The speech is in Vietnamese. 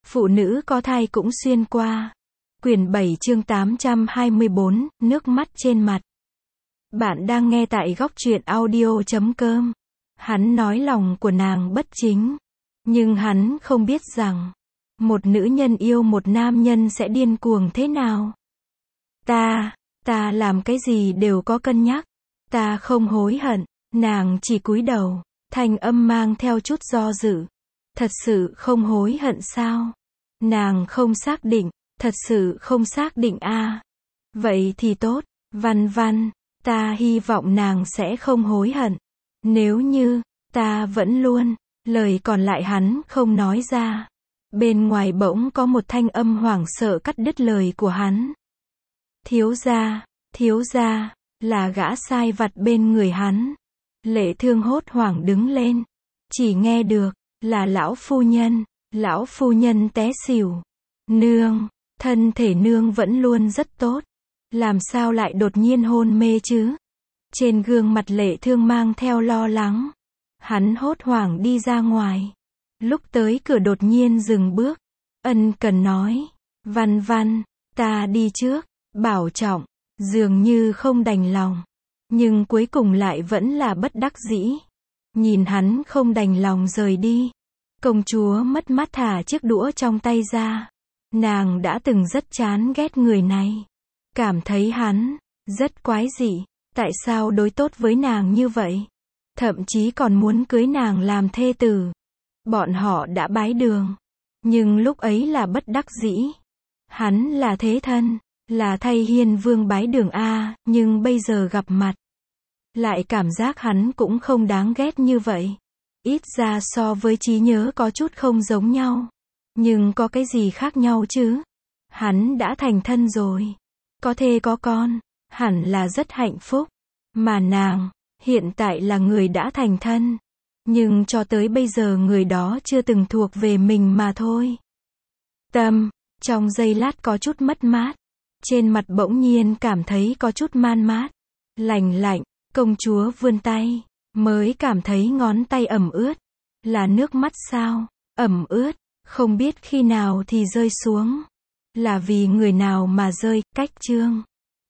Phụ nữ có thai cũng xuyên qua. Quyển 7 chương 824, nước mắt trên mặt. Bạn đang nghe tại góc truyện audio.com. Hắn nói lòng của nàng bất chính. Nhưng hắn không biết rằng, một nữ nhân yêu một nam nhân sẽ điên cuồng thế nào. Ta làm cái gì đều có cân nhắc. Ta không hối hận. Nàng chỉ cúi đầu, thanh âm mang theo chút do dự. Thật sự không hối hận sao? Nàng không xác định, thật sự không xác định a. Vậy thì tốt, Văn, ta hy vọng nàng sẽ không hối hận. Nếu như, ta vẫn luôn, lời còn lại hắn không nói ra. Bên ngoài bỗng có một thanh âm hoảng sợ cắt đứt lời của hắn. Thiếu gia, là gã sai vặt bên người hắn. Lệ Thương hốt hoảng đứng lên. Chỉ nghe được, là lão phu nhân té xỉu. Nương, thân thể nương vẫn luôn rất tốt. Làm sao lại đột nhiên hôn mê chứ? Trên gương mặt Lệ Thương mang theo lo lắng. Hắn hốt hoảng đi ra ngoài. Lúc tới cửa đột nhiên dừng bước. Ân cần nói, Văn, ta đi trước, bảo trọng. Dường như không đành lòng. Nhưng cuối cùng lại vẫn là bất đắc dĩ. Nhìn hắn không đành lòng rời đi. Công chúa mất mát thả chiếc đũa trong tay ra. Nàng đã từng rất chán ghét người này. Cảm thấy hắn rất quái dị. Tại sao đối tốt với nàng như vậy? Thậm chí còn muốn cưới nàng làm thê tử. Bọn họ đã bái đường. Nhưng lúc ấy là bất đắc dĩ. Hắn là thế thân, là thay Hiên Vương bái đường a, nhưng bây giờ gặp mặt, lại cảm giác hắn cũng không đáng ghét như vậy. Ít ra so với trí nhớ có chút không giống nhau. Nhưng có cái gì khác nhau chứ? Hắn đã thành thân rồi. Có thê có con. Hẳn là rất hạnh phúc. Mà nàng, hiện tại là người đã thành thân. Nhưng cho tới bây giờ người đó chưa từng thuộc về mình mà thôi. Trong giây lát có chút mất mát. Trên mặt bỗng nhiên cảm thấy có chút man mát. Lạnh. Công chúa vươn tay. Mới cảm thấy ngón tay ẩm ướt. Là nước mắt sao? Ẩm ướt. Không biết khi nào thì rơi xuống. Là vì người nào mà rơi? Cách chương